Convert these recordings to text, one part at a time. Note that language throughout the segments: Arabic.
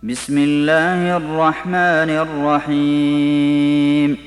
بسم الله الرحمن الرحيم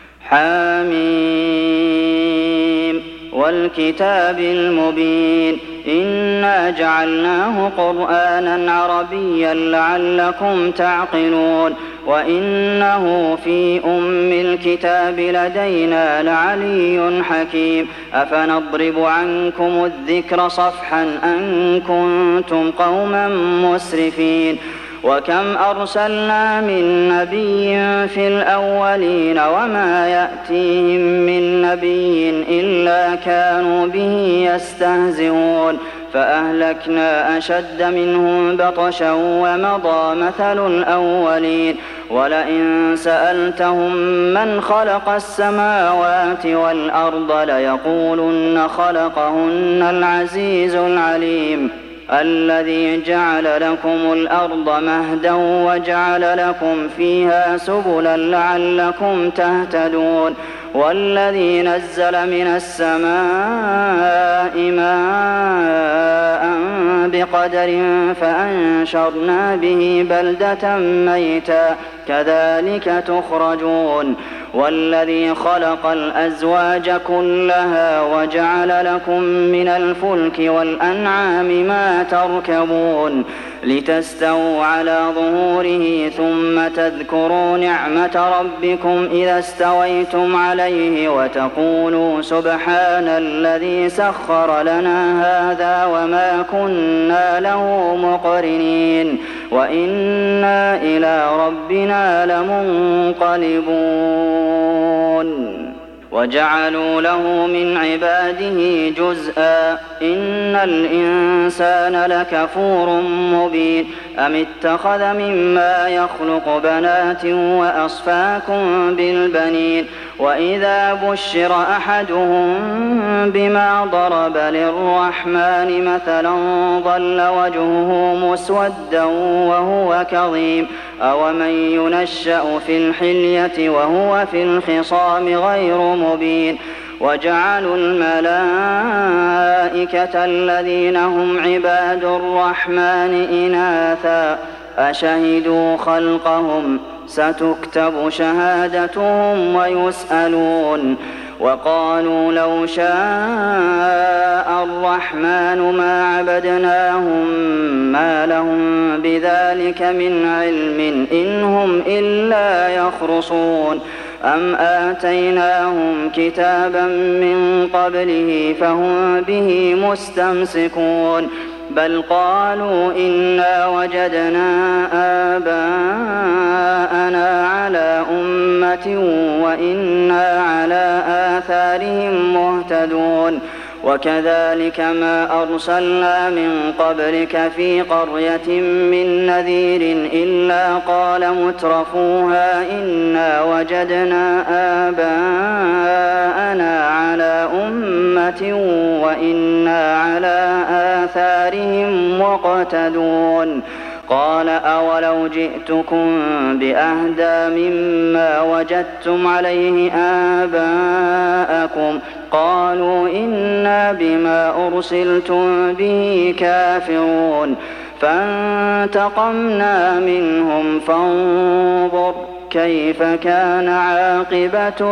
حميم والكتاب المبين إنا جعلناه قرآنا عربيا لعلكم تعقلون وإنه في أم الكتاب لدينا لعلي حكيم أفنضرب عنكم الذكر صفحا أن كنتم قوما مسرفين وكم أرسلنا من نبي في الأولين وما يأتيهم من نبي إلا كانوا به يستهزئون فأهلكنا أشد منهم بطشا ومضى مثل الأولين ولئن سألتهم من خلق السماوات والأرض ليقولن خلقهن العزيز العليم الذي جعل لكم الأرض مهدا وجعل لكم فيها سبلا لعلكم تهتدون والذي نزل من السماء ماء بقدر فأنشرنا به بلدة ميتا كذلك تخرجون والذي خلق الأزواج كلها وجعل لكم من الفلك والأنعام ما تركبون لتستووا على ظهوره ثم تذكروا نعمة ربكم إذا استويتم عليه وتقولوا سبحان الذي سخر لنا هذا وما كنا له مقرنين وإنا إلى ربنا لمنقلبون وجعلوا له من عباده جزءا إن الإنسان لكفور مبين أم اتخذ مما يخلق بنات وأصفاكم بالبنين وإذا بشر أحدهم بما ضرب للرحمن مثلا ظل وجهه مسودا وهو كظيم أومن ينشأ في الحلية وهو في الخصام غير مبين وجعلوا الملائكة الذين هم عباد الرحمن إناثا أشهدوا خلقهم ستكتب شهادتهم ويسألون وقالوا لو شاء الرحمن ما عبدناهم ما لهم بذلك من علم إن هم إلا يخرصون أم آتيناهم كتابا من قبله فهم به مستمسكون بل قالوا إنا وجدنا آباءنا على أمة وإنا على آثارهم مهتدون وكذلك ما أرسلنا من قبلك في قرية من نذير إلا قال مترفوها إنا وجدنا آباءنا على أمة وإنا على آثارهم مقتدون قال أولو جئتكم بأهدى مما وجدتم عليه آباءكم قالوا إنا بما أرسلتم به كافرون فانتقمنا منهم فانظر كيف كان عاقبة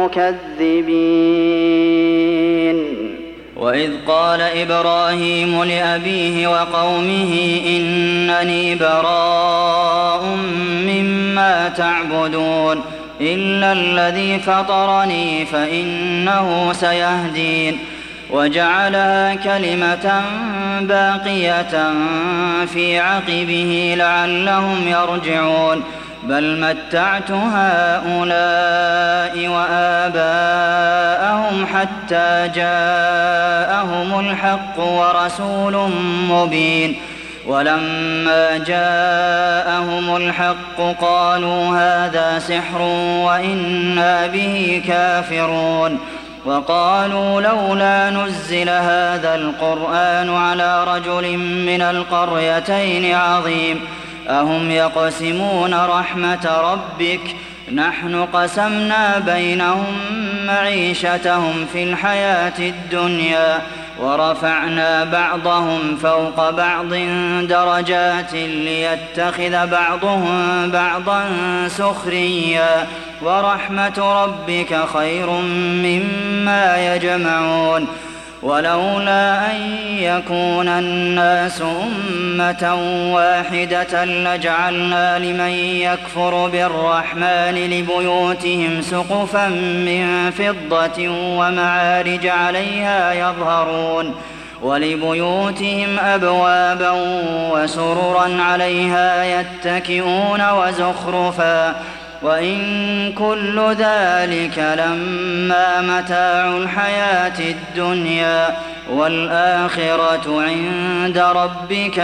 المكذبين وإذ قال إبراهيم لأبيه وقومه إنني براء مما تعبدون إلا الذي فطرني فإنه سيهدين وجعلها كلمة باقية في عقبه لعلهم يرجعون بل متعت هؤلاء وآباءهم حتى جاءهم الحق ورسول مبين ولما جاءهم الحق قالوا هذا سحر وإنا به كافرون وقالوا لولا نزل هذا القرآن على رجل من القريتين عظيم أهم يقسمون رحمة ربك نحن قسمنا بينهم معيشتهم في الحياة الدنيا ورفعنا بعضهم فوق بعض درجات ليتخذ بعضهم بعضا سخريا ورحمة ربك خير مما يجمعون ولولا أن يكون الناس أمة واحدة لجعلنا لمن يكفر بالرحمن لبيوتهم سقفا من فضة ومعارج عليها يظهرون ولبيوتهم أبوابا وسررا عليها يتكئون وزخرفا وإن كل ذلك لما متاع الحياة الدنيا والآخرة عند ربك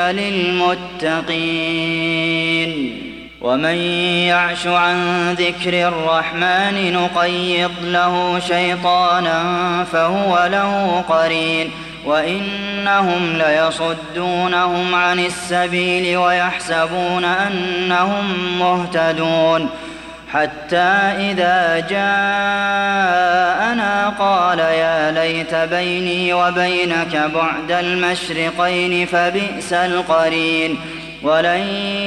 للمتقين ومن يعش عن ذكر الرحمن نقيض له شيطانا فهو له قرين وإنهم ليصدونهم عن السبيل ويحسبون أنهم مهتدون حتى إذا جاءنا قال يا ليت بيني وبينك بعد المشرقين فبئس القرين ولن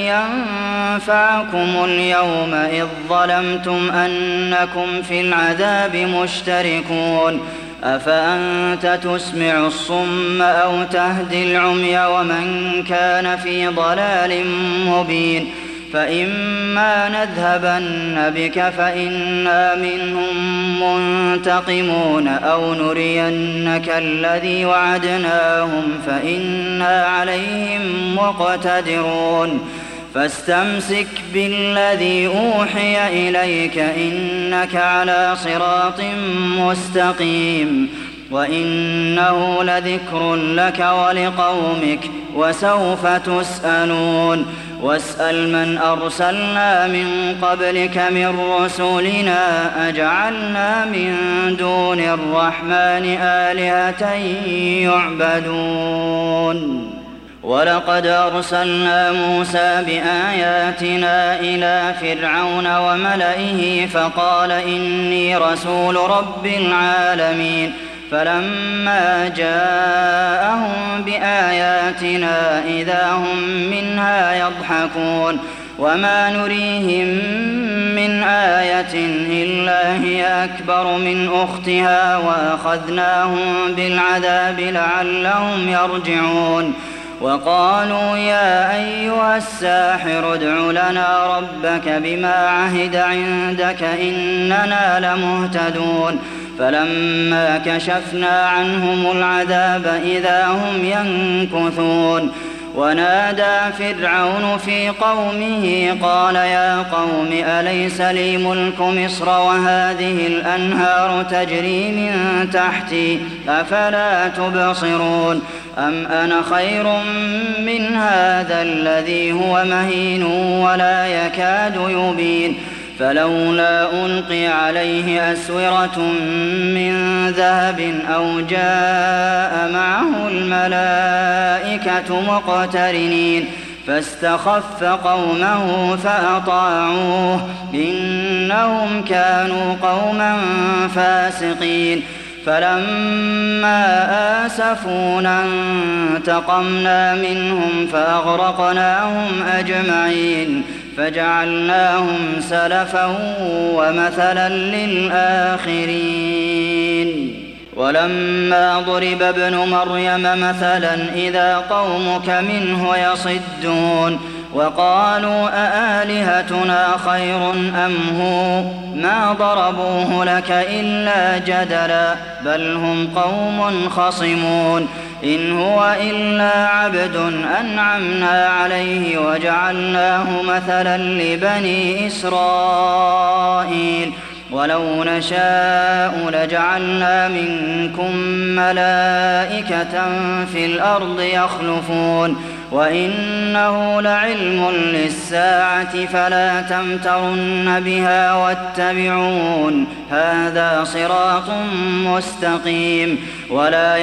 ينفعكم اليوم إذ ظلمتم أنكم في العذاب مشتركون أفأنت تسمع الصم أو تهدي العمي ومن كان في ضلال مبين فإما نذهبن بك فإنا منهم منتقمون أو نرينك الذي وعدناهم فإنا عليهم مقتدرون فاستمسك بالذي أوحي إليك إنك على صراط مستقيم وإنه لذكر لك ولقومك وسوف تسألون واسأل من أرسلنا من قبلك من رسلنا أجعلنا من دون الرحمن آلهة يعبدون ولقد أرسلنا موسى بآياتنا إلى فرعون وملئه فقال إني رسول رب العالمين فلما جاءهم بآياتنا إذا هم منها يضحكون وما نريهم من آية إلا هي أكبر من أختها وأخذناهم بالعذاب لعلهم يرجعون وقالوا يا أيها الساحر ادع لنا ربك بما عهد عندك إننا لمهتدون فلما كشفنا عنهم العذاب إذا هم ينكثون ونادى فرعون في قومه قال يا قوم أليس لي ملك مصر وهذه الأنهار تجري من تحتي أفلا تبصرون أم أنا خير من هذا الذي هو مهين ولا يكاد يبين فلولا ألقي عليه أسورة من ذهب أو جاء معه الملائكة مقترنين فاستخف قومه فأطاعوه إنهم كانوا قوما فاسقين فلما آسفونا انتقمنا منهم فأغرقناهم أجمعين فجعلناهم سلفا ومثلا للآخرين ولما ضرب ابن مريم مثلا إذا قومك منه يصدون وقالوا أآلهتنا خير أم هو ما ضربوه لك إلا جدلا بل هم قوم خصمون إن هو إلا عبد أنعمنا عليه وجعلناه مثلا لبني إسرائيل ولو نشاء لجعلنا منكم ملائكة في الأرض يخلفون وإنه لعلم للساعة فلا تمترن بها واتبعون هذا صراط مستقيم ولا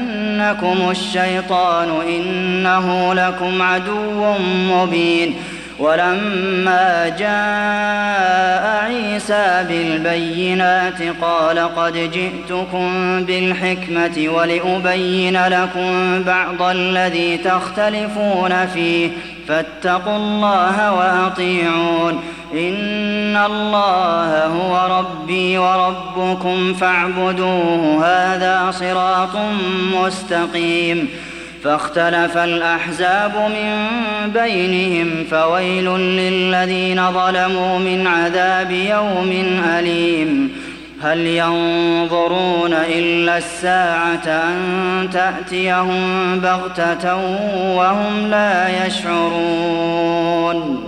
يصدنكم الشيطان إنه لكم عدو مبين ولما جاء عيسى بالبينات قال قد جئتكم بالحكمة ولأبين لكم بعض الذي تختلفون فيه فاتقوا الله وأطيعون إن الله هو ربي وربكم فاعبدوه هذا صراط مستقيم فاختلف الأحزاب من بينهم فويل للذين ظلموا من عذاب يوم أليم هل ينظرون إلا الساعة أن تأتيهم بغتة وهم لا يشعرون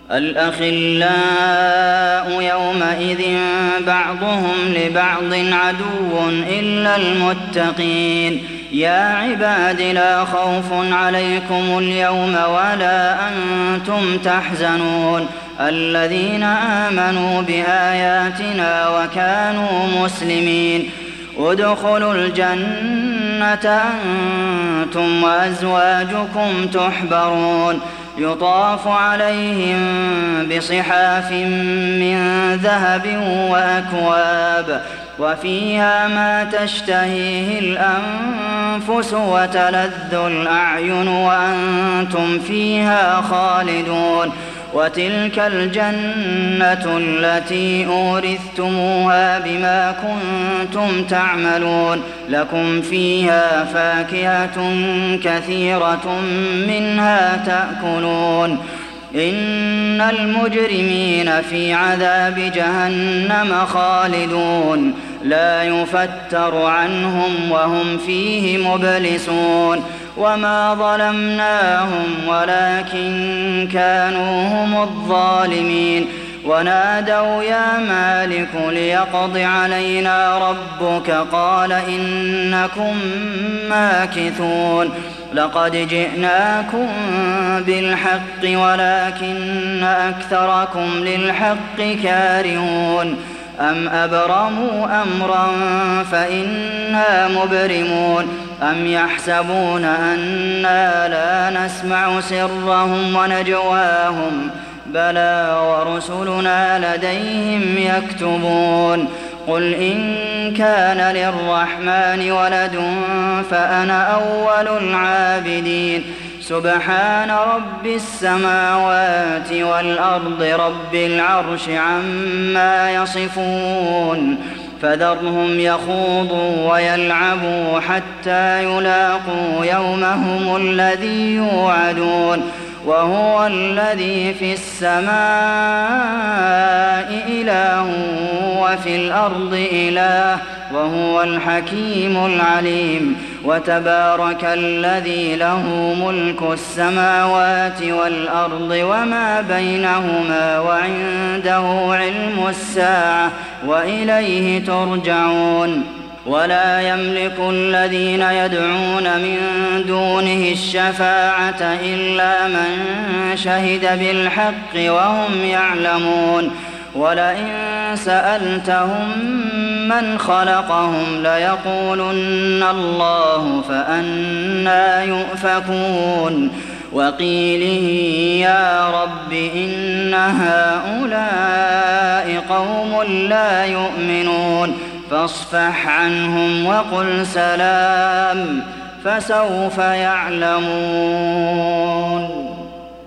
الأخلاء يومئذ بعضهم لبعض عدو إلا المتقين يا عباد لا خوف عليكم اليوم ولا أنتم تحزنون الذين آمنوا بآياتنا وكانوا مسلمين ادخلوا الجنة أنتم وأزواجكم تحبرون يطاف عليهم بصحاف من ذهب وأكواب وفيها ما تشتهيه الأنفس وتلذ الأعين وأنتم فيها خالدون وتلك الجنة التي أورثتموها بما كنتم تعملون لكم فيها فاكهة كثيرة منها تأكلون إن المجرمين في عذاب جهنم خالدون لا يفتر عنهم وهم فيه مبلسون وما ظلمناهم ولكن كانوا هم الظالمين ونادوا يا مالك ليقض علينا ربك قال إنكم ماكثون لقد جئناكم بالحق ولكن أكثركم للحق كارهون أم أبرموا أمرا فإنا مبرمون أم يحسبون أنا لا نسمع سرهم ونجواهم بلى ورسلنا لديهم يكتبون قل إن كان للرحمن ولد فأنا أول العابدين سبحان رب السماوات والأرض رب العرش عما يصفون فذرهم يخوضوا ويلعبوا حتى يلاقوا يومهم الذي يوعدون وهو الذي في السماء إله وفي الأرض إله وهو الحكيم العليم وتبارك الذي له ملك السماوات والأرض وما بينهما وعنده علم الساعة وإليه ترجعون ولا يملك الذين يدعون من دونه الشفاعة إلا من شهد بالحق وهم يعلمون ولئن سألتهم من خلقهم ليقولن الله فأنى يؤفكون وقيله يا رب إن هؤلاء قوم لا يؤمنون فاصفح عنهم وقل سلام فسوف يعلمون